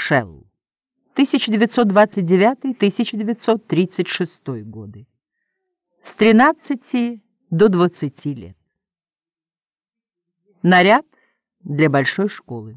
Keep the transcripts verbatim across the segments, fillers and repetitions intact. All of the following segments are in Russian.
Шелл. тысяча девятьсот двадцать девятый — тысяча девятьсот тридцать шестой годы. С тринадцати до двадцати лет. Наряд для большой школы.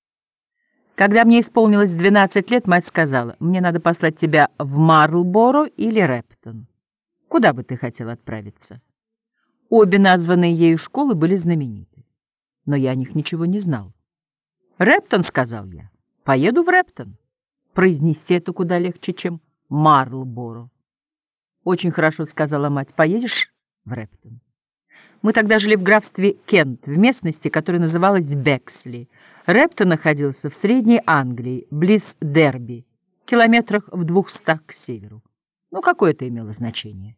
Когда мне исполнилось двенадцать лет, мать сказала: «Мне надо послать тебя в Марлборо или Рэптон. Куда бы ты хотел отправиться?» Обе названные ею школы были знамениты, но я о них ничего не знал. «Рэптон», — сказал я, — «поеду в Рэптон». Произнести это куда легче, чем Марлборо. «Очень хорошо», — сказала мать, — «поедешь в Рэптон». Мы тогда жили в графстве Кент, в местности, которая называлась Бексли. Рэптон находился в Средней Англии, близ Дерби, километрах в двухстах к северу. Ну, какое это имело значение?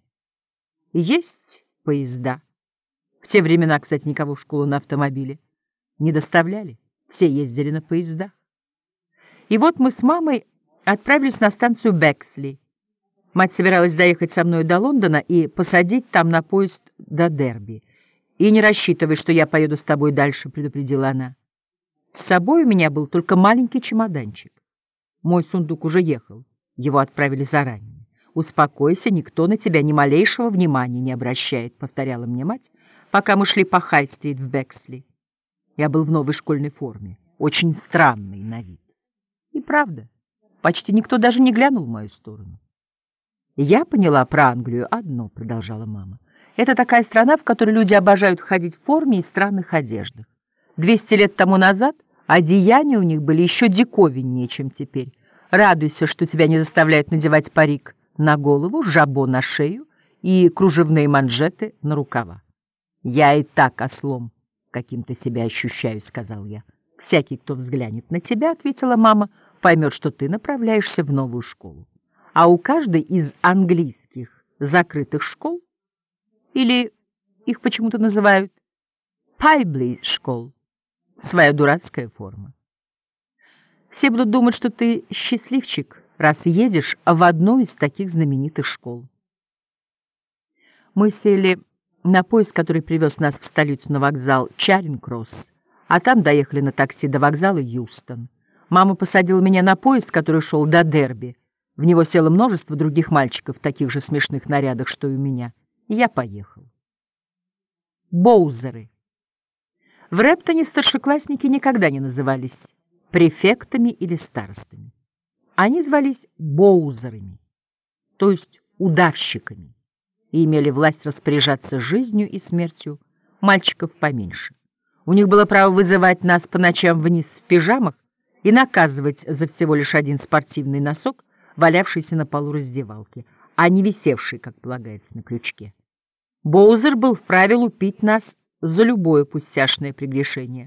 Есть поезда. В те времена, кстати, никого в школу на автомобиле не доставляли. Все ездили на поездах. И вот мы с мамой отправились на станцию Бексли. Мать собиралась доехать со мной до Лондона и посадить там на поезд до Дерби. «И не рассчитывай, что я поеду с тобой дальше», — предупредила она. С собой у меня был только маленький чемоданчик. Мой сундук уже ехал, его отправили заранее. «Успокойся, никто на тебя ни малейшего внимания не обращает», — повторяла мне мать, пока мы шли по Хай-стрит в Бексли. Я был в новой школьной форме, очень странный на вид. И правда, почти никто даже не глянул в мою сторону. «Я поняла про Англию одно», — продолжала мама. «Это такая страна, в которой люди обожают ходить в форме и странных одеждах. Двести лет тому назад одеяния у них были еще диковиннее, чем теперь. Радуйся, что тебя не заставляют надевать парик на голову, жабо на шею и кружевные манжеты на рукава». «Я и так ослом каким-то себя ощущаю», — сказал я. «Всякий, кто взглянет на тебя, — ответила мама, — поймет, что ты направляешься в новую школу. А у каждой из английских закрытых школ, или их почему-то называют Пайбли школ, своя дурацкая форма. Все будут думать, что ты счастливчик, раз едешь в одну из таких знаменитых школ». Мы сели на поезд, который привез нас в столицу на вокзал Чаринг-Кросс, а там доехали на такси до вокзала Юстон. Мама посадила меня на поезд, который шел до Дерби. В него село множество других мальчиков в таких же смешных нарядах, что и у меня, и я поехал. Боузеры. В Рэптоне старшеклассники никогда не назывались префектами или старостами. Они звались боузерами, то есть удавщиками, и имели власть распоряжаться жизнью и смертью мальчиков поменьше. У них было право вызывать нас по ночам вниз в пижамах и наказывать за всего лишь один спортивный носок, валявшийся на полу раздевалки, а не висевший, как полагается, на крючке. Боузер был вправе лупить нас за любое пустяшное прегрешение.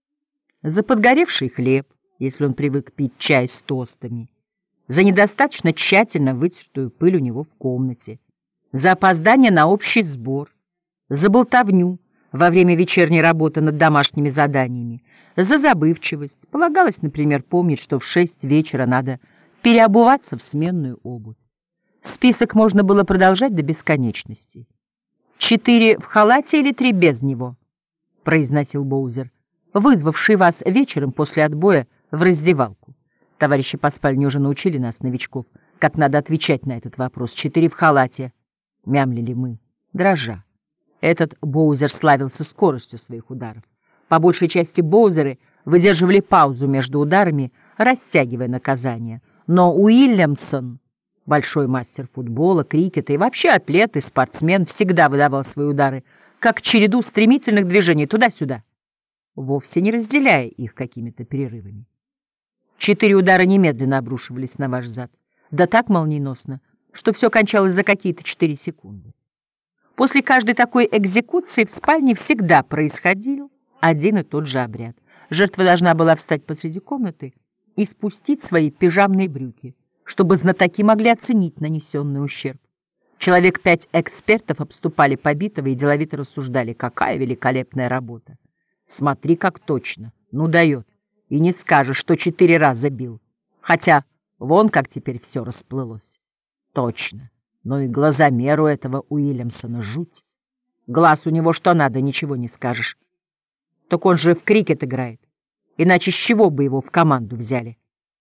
За подгоревший хлеб, если он привык пить чай с тостами, за недостаточно тщательно вытертую пыль у него в комнате, за опоздание на общий сбор, за болтовню во время вечерней работы над домашними заданиями, за забывчивость. Полагалось, например, помнить, что в шесть вечера надо переобуваться в сменную обувь. Список можно было продолжать до бесконечности. «Четыре в халате или три без него?» — произносил Боузер, вызвавший вас вечером после отбоя в раздевалку. Товарищи по спальне уже научили нас, новичков, как надо отвечать на этот вопрос. «Четыре в халате», — мямлили мы, дрожа. Этот Боузер славился скоростью своих ударов. По большей части боузеры выдерживали паузу между ударами, растягивая наказание. Но Уильямсон, большой мастер футбола, крикета и вообще атлет и спортсмен, всегда выдавал свои удары как череду стремительных движений туда-сюда, вовсе не разделяя их какими-то перерывами. Четыре удара немедленно обрушивались на ваш зад, да так молниеносно, что все кончалось за какие-то четыре секунды. После каждой такой экзекуции в спальне всегда происходил один и тот же обряд. Жертва должна была встать посреди комнаты и спустить свои пижамные брюки, чтобы знатоки могли оценить нанесенный ущерб. Человек пять экспертов обступали побитого и деловито рассуждали: какая великолепная работа. Смотри, как точно, ну дает. И не скажешь, что четыре раза бил. Хотя вон как теперь все расплылось. Точно. Но и глазомеру этого Уильямсона жуть. Глаз у него что надо, ничего не скажешь. Так он же в крикет играет. Иначе с чего бы его в команду взяли?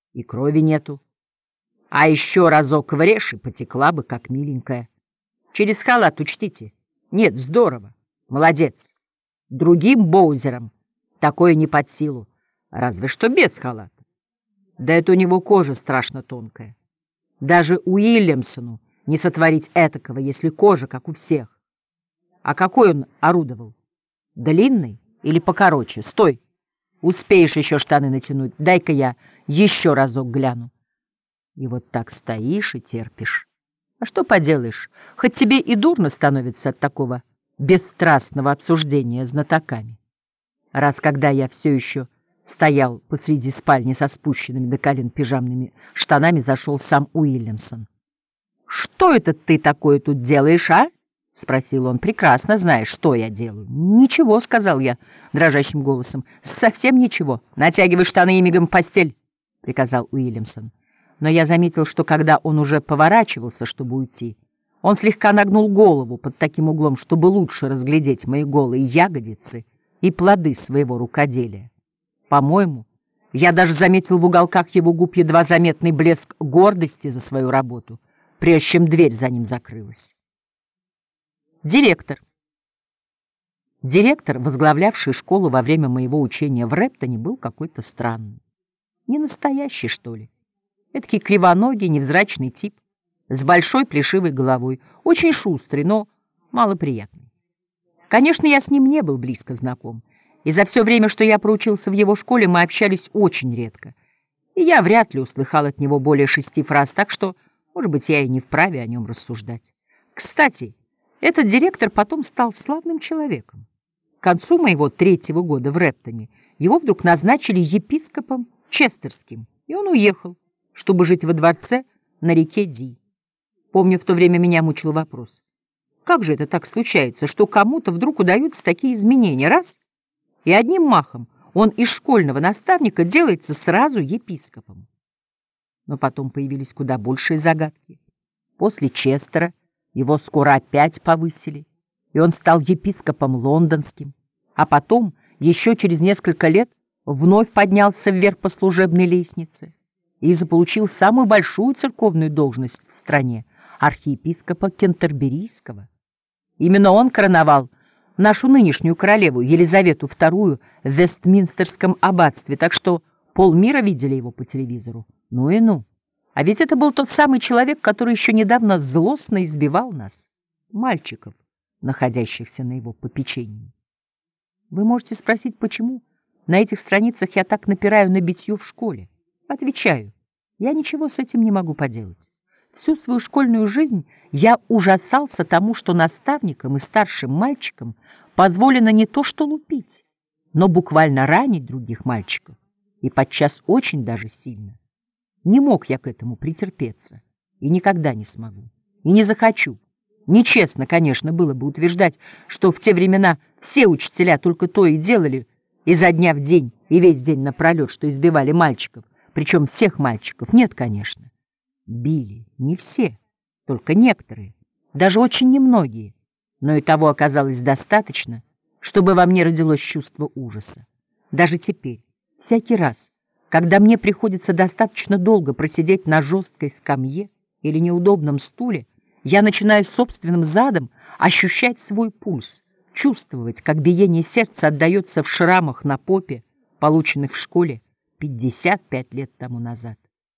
И крови нету. А еще разок врежь, и потекла бы, как миленькая. Через халат учтите. Нет, здорово. Молодец. Другим боузерам такое не под силу. Разве что без халата. Да это у него кожа страшно тонкая. Даже Уильямсону не сотворить этакого, если кожа, как у всех. А какой он орудовал? Длинный или покороче? Стой! Успеешь еще штаны натянуть. Дай-ка я еще разок гляну. И вот так стоишь и терпишь. А что поделаешь, хоть тебе и дурно становится от такого бесстрастного обсуждения знатоками. Раз когда я все еще стоял посреди спальни со спущенными до колен пижамными штанами, зашел сам Уильямсон. — Что это ты такое тут делаешь, а? — спросил он. — Прекрасно знаешь, что я делаю. — Ничего, — сказал я дрожащим голосом. — Совсем ничего. Натягивай штаны и мигом в постель, — приказал Уильямсон. Но я заметил, что когда он уже поворачивался, чтобы уйти, он слегка нагнул голову под таким углом, чтобы лучше разглядеть мои голые ягодицы и плоды своего рукоделия. По-моему, я даже заметил в уголках его губ едва заметный блеск гордости за свою работу, прежде чем дверь за ним закрылась. Директор. Директор, возглавлявший школу во время моего учения в Рептоне, был какой-то странный. Не настоящий, что ли. Эдакий кривоногий, невзрачный тип, с большой плешивой головой, очень шустрый, но малоприятный. Конечно, я с ним не был близко знаком, и за все время, что я проучился в его школе, мы общались очень редко, и я вряд ли услыхал от него более шести фраз, так что, может быть, я и не вправе о нем рассуждать. Кстати, этот директор потом стал славным человеком. К концу моего третьего года в Рептоне его вдруг назначили епископом Честерским, и он уехал, чтобы жить во дворце на реке Ди. Помню, в то время меня мучил вопрос. Как же это так случается, что кому-то вдруг удаются такие изменения? Раз, и одним махом он из школьного наставника делается сразу епископом. Но потом появились куда большие загадки. После Честера его скоро опять повысили, и он стал епископом лондонским, а потом, еще через несколько лет, вновь поднялся вверх по служебной лестнице и заполучил самую большую церковную должность в стране — архиепископа Кентерберийского. Именно он короновал нашу нынешнюю королеву Елизавету вторую в Вестминстерском аббатстве, так что полмира видели его по телевизору. Ну и ну. А ведь это был тот самый человек, который еще недавно злостно избивал нас, мальчиков, находящихся на его попечении. Вы можете спросить, почему на этих страницах я так напираю на битье в школе? Отвечаю, я ничего с этим не могу поделать. Всю свою школьную жизнь я ужасался тому, что наставникам и старшим мальчикам позволено не то что лупить, но буквально ранить других мальчиков, и подчас очень даже сильно. Не мог я к этому претерпеться, и никогда не смогу, и не захочу. Нечестно, конечно, было бы утверждать, что в те времена все учителя только то и делали изо дня в день и весь день напролет, что избивали мальчиков, причем всех мальчиков. Нет, конечно. Били не все, только некоторые, даже очень немногие, но и того оказалось достаточно, чтобы во мне родилось чувство ужаса. Даже теперь, всякий раз, когда мне приходится достаточно долго просидеть на жесткой скамье или неудобном стуле, я начинаю собственным задом ощущать свой пульс, чувствовать, как биение сердца отдается в шрамах на попе, полученных в школе пятьдесят пять лет тому назад.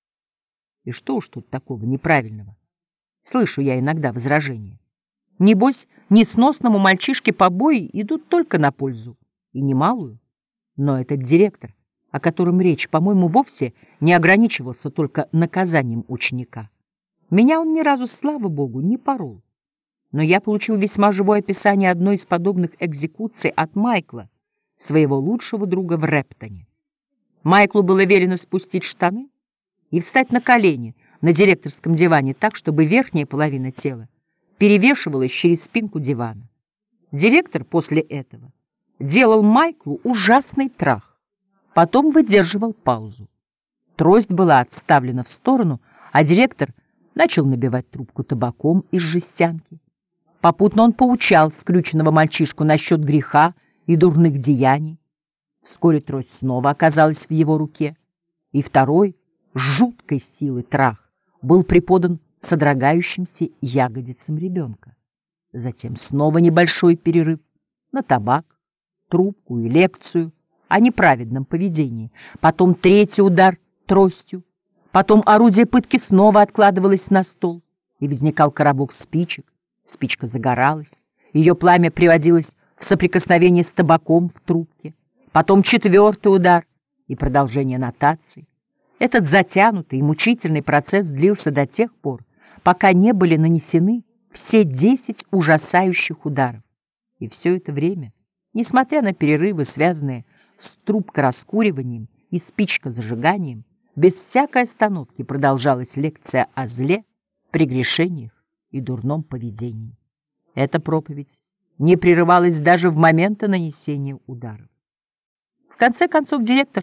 И что уж тут такого неправильного? Слышу я иногда возражения. Небось, несносному мальчишке побои идут только на пользу, и немалую. Но этот директор, о котором речь, по-моему, вовсе не ограничивался только наказанием ученика. Меня он ни разу, слава богу, не порол. Но я получил весьма живое описание одной из подобных экзекуций от Майкла, своего лучшего друга в Рептоне. Майклу было велено спустить штаны и встать на колени на директорском диване так, чтобы верхняя половина тела перевешивалась через спинку дивана. Директор после этого делал Майклу ужасный трах, потом выдерживал паузу. Трость была отставлена в сторону, а директор начал набивать трубку табаком из жестянки. Попутно он поучал скрюченного мальчишку насчет греха и дурных деяний. Вскоре трость снова оказалась в его руке, и второй, жуткой силы трах был преподан содрогающимся ягодицам ребенка. Затем снова небольшой перерыв на табак, трубку и лекцию о неправедном поведении. Потом третий удар тростью. Потом орудие пытки снова откладывалось на стол, и возникал коробок спичек. Спичка загоралась, ее пламя приводилось в соприкосновение с табаком в трубке. Потом четвертый удар и продолжение нотаций. Этот затянутый и мучительный процесс длился до тех пор, пока не были нанесены все десять ужасающих ударов. И все это время, несмотря на перерывы, связанные с трубкораскуриванием и спичкозажиганием, без всякой остановки продолжалась лекция о зле, прегрешениях и дурном поведении. Эта проповедь не прерывалась даже в моменты нанесения ударов. В конце концов директор